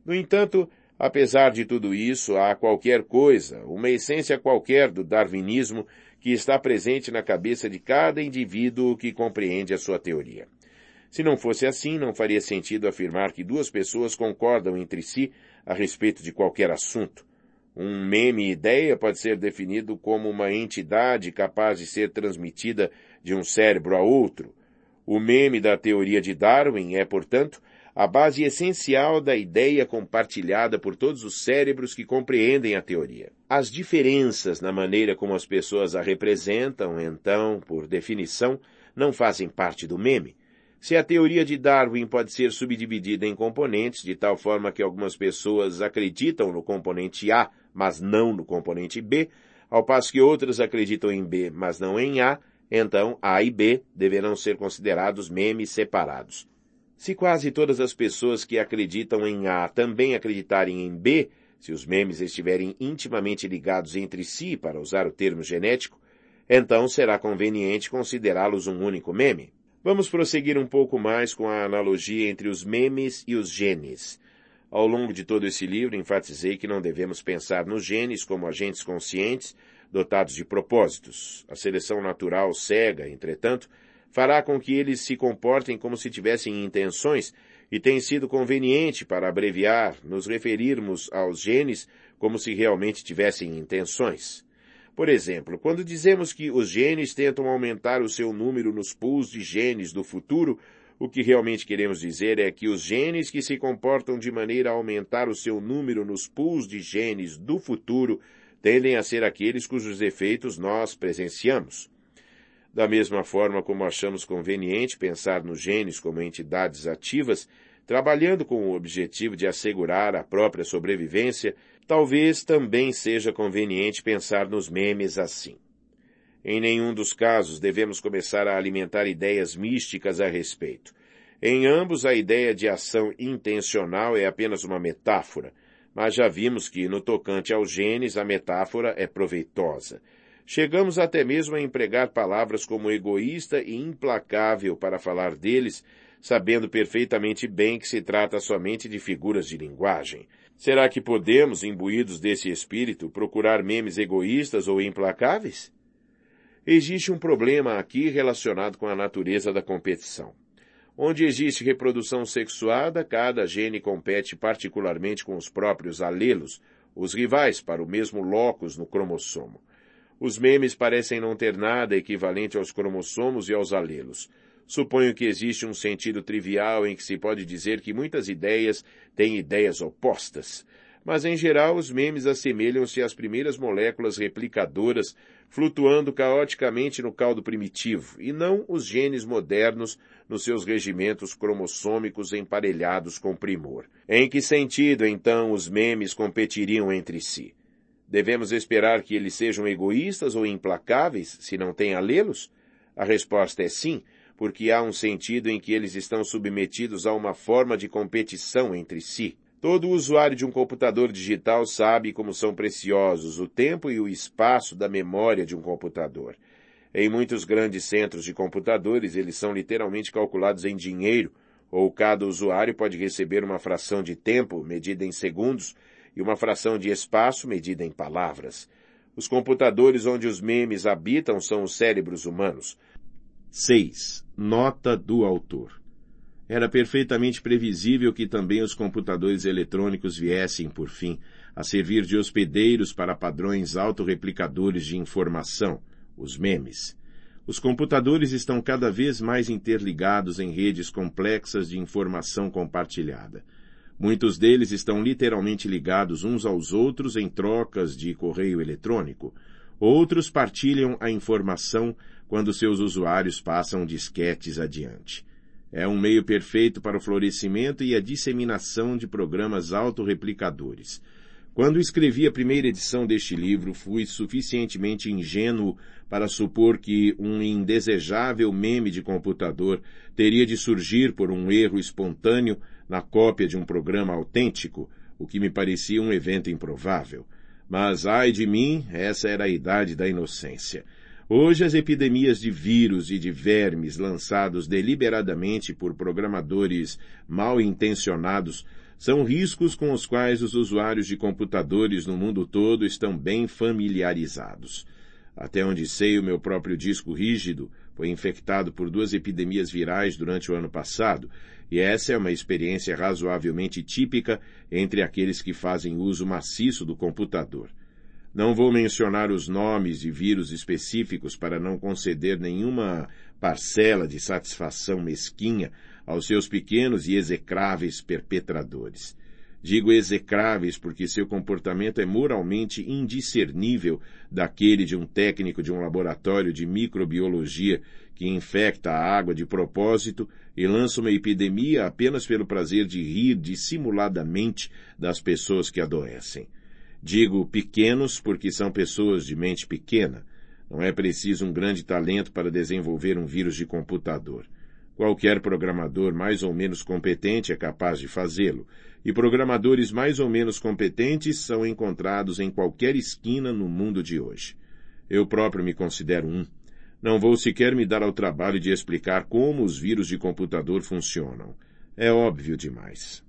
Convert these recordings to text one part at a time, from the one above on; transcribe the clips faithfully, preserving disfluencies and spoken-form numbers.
No entanto, apesar de tudo isso, há qualquer coisa, uma essência qualquer do darwinismo que está presente na cabeça de cada indivíduo que compreende a sua teoria. Se não fosse assim, não faria sentido afirmar que duas pessoas concordam entre si a respeito de qualquer assunto. Um meme-ideia pode ser definido como uma entidade capaz de ser transmitida de um cérebro a outro. O meme da teoria de Darwin é, portanto, a base essencial da ideia compartilhada por todos os cérebros que compreendem a teoria. As diferenças na maneira como as pessoas a representam, então, por definição, não fazem parte do meme. Se a teoria de Darwin pode ser subdividida em componentes, de tal forma que algumas pessoas acreditam no componente A, mas não no componente B, ao passo que outras acreditam em B, mas não em A, então A e B deverão ser considerados memes separados. Se quase todas as pessoas que acreditam em A também acreditarem em B, se os memes estiverem intimamente ligados entre si, para usar o termo genético, então será conveniente considerá-los um único meme. Vamos prosseguir um pouco mais com a analogia entre os memes e os genes. Ao longo de todo esse livro, enfatizei que não devemos pensar nos genes como agentes conscientes, dotados de propósitos. A seleção natural cega, entretanto, fará com que eles se comportem como se tivessem intenções, e tem sido conveniente, para abreviar, nos referirmos aos genes como se realmente tivessem intenções. Por exemplo, quando dizemos que os genes tentam aumentar o seu número nos pools de genes do futuro, o que realmente queremos dizer é que os genes que se comportam de maneira a aumentar o seu número nos pools de genes do futuro tendem a ser aqueles cujos efeitos nós presenciamos. Da mesma forma como achamos conveniente pensar nos genes como entidades ativas, trabalhando com o objetivo de assegurar a própria sobrevivência, talvez também seja conveniente pensar nos memes assim. Em nenhum dos casos devemos começar a alimentar ideias místicas a respeito. Em ambos, a ideia de ação intencional é apenas uma metáfora, mas já vimos que, no tocante aos genes, a metáfora é proveitosa. Chegamos até mesmo a empregar palavras como egoísta e implacável para falar deles, sabendo perfeitamente bem que se trata somente de figuras de linguagem. Será que podemos, imbuídos desse espírito, procurar memes egoístas ou implacáveis? Existe um problema aqui relacionado com a natureza da competição. Onde existe reprodução sexuada, cada gene compete particularmente com os próprios alelos, os rivais para o mesmo locus no cromossomo. Os memes parecem não ter nada equivalente aos cromossomos e aos alelos. Suponho que existe um sentido trivial em que se pode dizer que muitas ideias têm ideias opostas, mas em geral os memes assemelham-se às primeiras moléculas replicadoras flutuando caoticamente no caldo primitivo, e não os genes modernos nos seus regimentos cromossômicos emparelhados com primor. Em que sentido, então, os memes competiriam entre si? Devemos esperar que eles sejam egoístas ou implacáveis, se não têm alelos? A resposta é sim, porque há um sentido em que eles estão submetidos a uma forma de competição entre si. Todo usuário de um computador digital sabe como são preciosos o tempo e o espaço da memória de um computador. Em muitos grandes centros de computadores, eles são literalmente calculados em dinheiro, ou cada usuário pode receber uma fração de tempo, medida em segundos, e uma fração de espaço, medida em palavras. Os computadores onde os memes habitam são os cérebros humanos. seis. Nota do autor. Era perfeitamente previsível que também os computadores eletrônicos viessem, por fim, a servir de hospedeiros para padrões autorreplicadores de informação, os memes. Os computadores estão cada vez mais interligados em redes complexas de informação compartilhada. Muitos deles estão literalmente ligados uns aos outros em trocas de correio eletrônico. Outros partilham a informação quando seus usuários passam disquetes adiante. É um meio perfeito para o florescimento e a disseminação de programas autorreplicadores. Quando escrevi a primeira edição deste livro, fui suficientemente ingênuo para supor que um indesejável meme de computador teria de surgir por um erro espontâneo na cópia de um programa autêntico, o que me parecia um evento improvável. Mas, ai de mim, essa era a idade da inocência. Hoje as epidemias de vírus e de vermes lançados deliberadamente por programadores mal intencionados são riscos com os quais os usuários de computadores no mundo todo estão bem familiarizados. Até onde sei, o meu próprio disco rígido foi infectado por duas epidemias virais durante o ano passado, e essa é uma experiência razoavelmente típica entre aqueles que fazem uso maciço do computador. Não vou mencionar os nomes de vírus específicos para não conceder nenhuma parcela de satisfação mesquinha aos seus pequenos e execráveis perpetradores. Digo execráveis porque seu comportamento é moralmente indiscernível daquele de um técnico de um laboratório de microbiologia que infecta a água de propósito e lança uma epidemia apenas pelo prazer de rir dissimuladamente das pessoas que adoecem. Digo pequenos porque são pessoas de mente pequena. Não é preciso um grande talento para desenvolver um vírus de computador. Qualquer programador mais ou menos competente é capaz de fazê-lo, e programadores mais ou menos competentes são encontrados em qualquer esquina no mundo de hoje. Eu próprio me considero um. Não vou sequer me dar ao trabalho de explicar como os vírus de computador funcionam. É óbvio demais.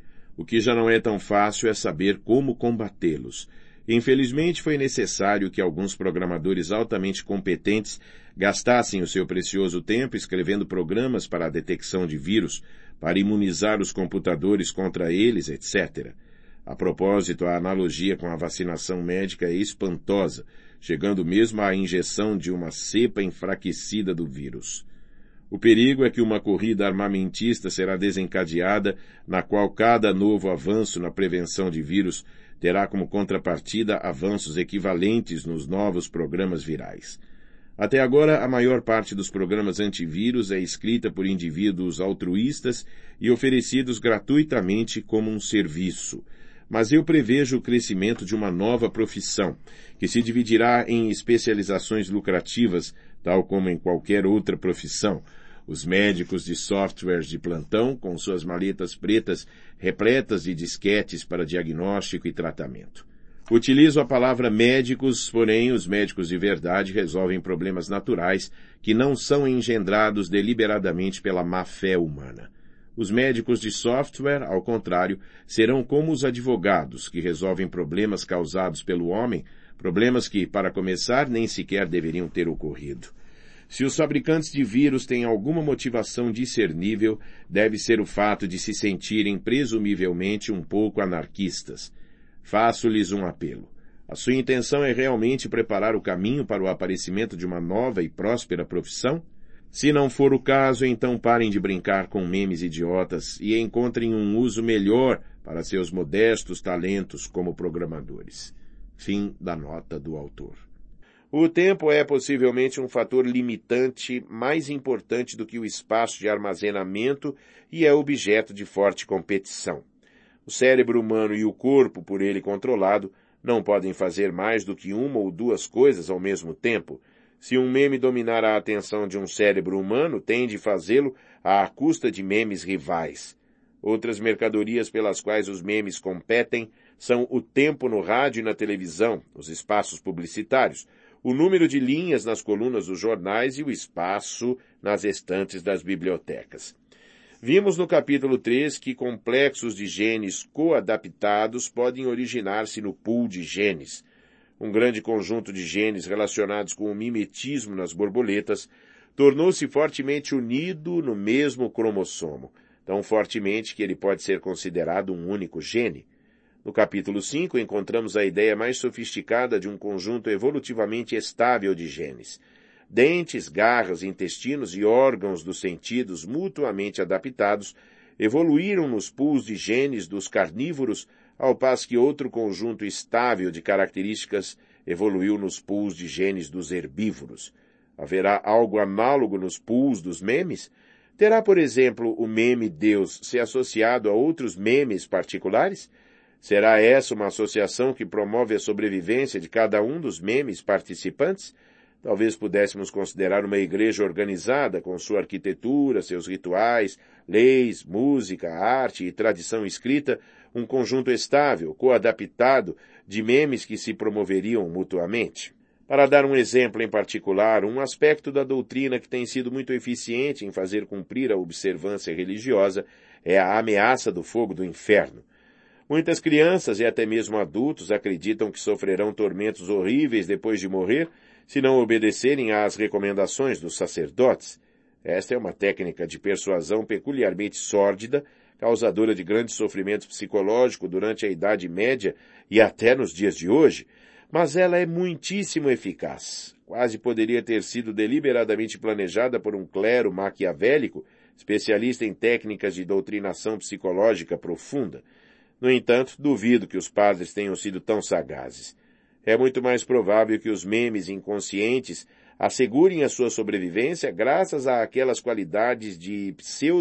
O que já não é tão fácil é saber como combatê-los. Infelizmente, foi necessário que alguns programadores altamente competentes gastassem o seu precioso tempo escrevendo programas para a detecção de vírus, para imunizar os computadores contra eles, etcétera. A propósito, a analogia com a vacinação médica é espantosa, chegando mesmo à injeção de uma cepa enfraquecida do vírus. O perigo é que uma corrida armamentista será desencadeada, na qual cada novo avanço na prevenção de vírus terá como contrapartida avanços equivalentes nos novos programas virais. Até agora, a maior parte dos programas antivírus é escrita por indivíduos altruístas e oferecidos gratuitamente como um serviço. Mas eu prevejo o crescimento de uma nova profissão, que se dividirá em especializações lucrativas, tal como em qualquer outra profissão. Os médicos de softwares de plantão, com suas maletas pretas repletas de disquetes para diagnóstico e tratamento. Utilizo a palavra médicos, porém os médicos de verdade resolvem problemas naturais que não são engendrados deliberadamente pela má-fé humana. Os médicos de software, ao contrário, serão como os advogados, que resolvem problemas causados pelo homem, problemas que, para começar, nem sequer deveriam ter ocorrido. Se os fabricantes de vírus têm alguma motivação discernível, deve ser o fato de se sentirem presumivelmente um pouco anarquistas. Faço-lhes um apelo. A sua intenção é realmente preparar o caminho para o aparecimento de uma nova e próspera profissão? Se não for o caso, então parem de brincar com memes idiotas e encontrem um uso melhor para seus modestos talentos como programadores. Fim da nota do autor. O tempo é possivelmente um fator limitante mais importante do que o espaço de armazenamento e é objeto de forte competição. O cérebro humano e o corpo, por ele controlado, não podem fazer mais do que uma ou duas coisas ao mesmo tempo. Se um meme dominar a atenção de um cérebro humano, tem de fazê-lo à custa de memes rivais. Outras mercadorias pelas quais os memes competem são o tempo no rádio e na televisão, os espaços publicitários, o número de linhas nas colunas dos jornais e o espaço nas estantes das bibliotecas. Vimos no capítulo três que complexos de genes coadaptados podem originar-se no pool de genes. Um grande conjunto de genes relacionados com o mimetismo nas borboletas tornou-se fortemente unido no mesmo cromossomo, tão fortemente que ele pode ser considerado um único gene. No capítulo cinco, encontramos a ideia mais sofisticada de um conjunto evolutivamente estável de genes. Dentes, garras, intestinos e órgãos dos sentidos mutuamente adaptados evoluíram nos pools de genes dos carnívoros, ao passo que outro conjunto estável de características evoluiu nos pools de genes dos herbívoros. Haverá algo análogo nos pools dos memes? Terá, por exemplo, o meme Deus se associado a outros memes particulares? Será essa uma associação que promove a sobrevivência de cada um dos memes participantes? Talvez pudéssemos considerar uma igreja organizada com sua arquitetura, seus rituais, leis, música, arte e tradição escrita, um conjunto estável, coadaptado, de memes que se promoveriam mutuamente. Para dar um exemplo em particular, um aspecto da doutrina que tem sido muito eficiente em fazer cumprir a observância religiosa é a ameaça do fogo do inferno. Muitas crianças e até mesmo adultos acreditam que sofrerão tormentos horríveis depois de morrer se não obedecerem às recomendações dos sacerdotes. Esta é uma técnica de persuasão peculiarmente sórdida, causadora de grande sofrimento psicológico durante a Idade Média e até nos dias de hoje, mas ela é muitíssimo eficaz. Quase poderia ter sido deliberadamente planejada por um clero maquiavélico, especialista em técnicas de doutrinação psicológica profunda. No entanto, duvido que os padres tenham sido tão sagazes. É muito mais provável que os memes inconscientes assegurem a sua sobrevivência graças a aquelas qualidades de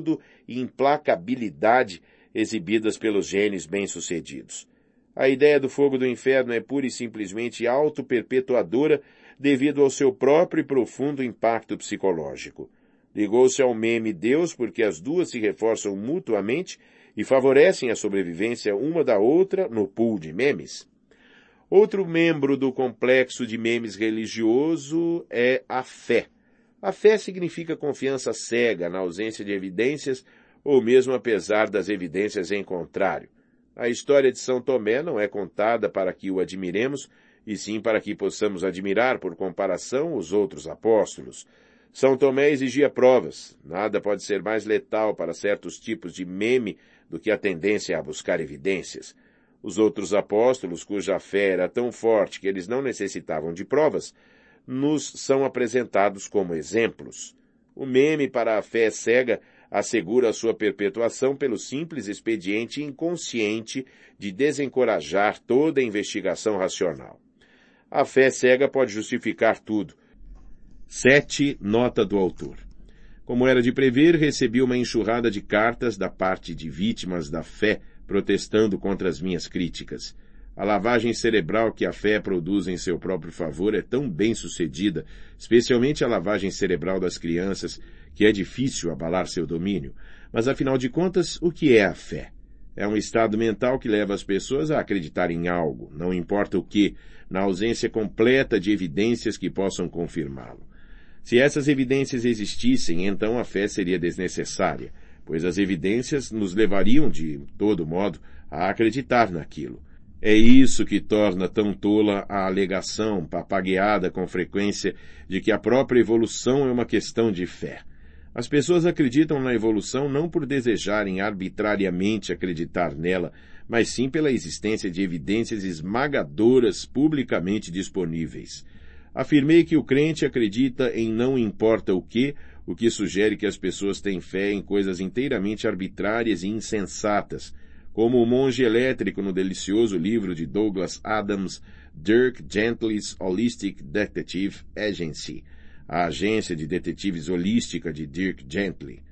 pseudo-implacabilidade exibidas pelos gênios bem-sucedidos. A ideia do fogo do inferno é pura e simplesmente auto-perpetuadora devido ao seu próprio e profundo impacto psicológico. Ligou-se ao meme Deus porque as duas se reforçam mutuamente e favorecem a sobrevivência uma da outra no pool de memes. Outro membro do complexo de memes religioso é a fé. A fé significa confiança cega na ausência de evidências ou mesmo apesar das evidências em contrário. A história de São Tomé não é contada para que o admiremos, e sim para que possamos admirar por comparação os outros apóstolos. São Tomé exigia provas. Nada pode ser mais letal para certos tipos de meme do que a tendência a buscar evidências. Os outros apóstolos, cuja fé era tão forte que eles não necessitavam de provas, nos são apresentados como exemplos. O meme para a fé cega assegura a sua perpetuação pelo simples expediente inconsciente de desencorajar toda a investigação racional. A fé cega pode justificar tudo. sete. Nota do autor. Como era de prever, recebi uma enxurrada de cartas da parte de vítimas da fé protestando contra as minhas críticas. A lavagem cerebral que a fé produz em seu próprio favor é tão bem sucedida, especialmente a lavagem cerebral das crianças, que é difícil abalar seu domínio. Mas afinal de contas, o que é a fé? É um estado mental que leva as pessoas a acreditar em algo, não importa o que, na ausência completa de evidências que possam confirmá-lo. Se essas evidências existissem, então a fé seria desnecessária, pois as evidências nos levariam, de todo modo, a acreditar naquilo. É isso que torna tão tola a alegação, papagueada com frequência, de que a própria evolução é uma questão de fé. As pessoas acreditam na evolução não por desejarem arbitrariamente acreditar nela, mas sim pela existência de evidências esmagadoras publicamente disponíveis. Afirmei que o crente acredita em não importa o que, o que sugere que as pessoas têm fé em coisas inteiramente arbitrárias e insensatas, como o monge elétrico no delicioso livro de Douglas Adams, Dirk Gently's Holistic Detective Agency, a agência de detetives holística de Dirk Gently.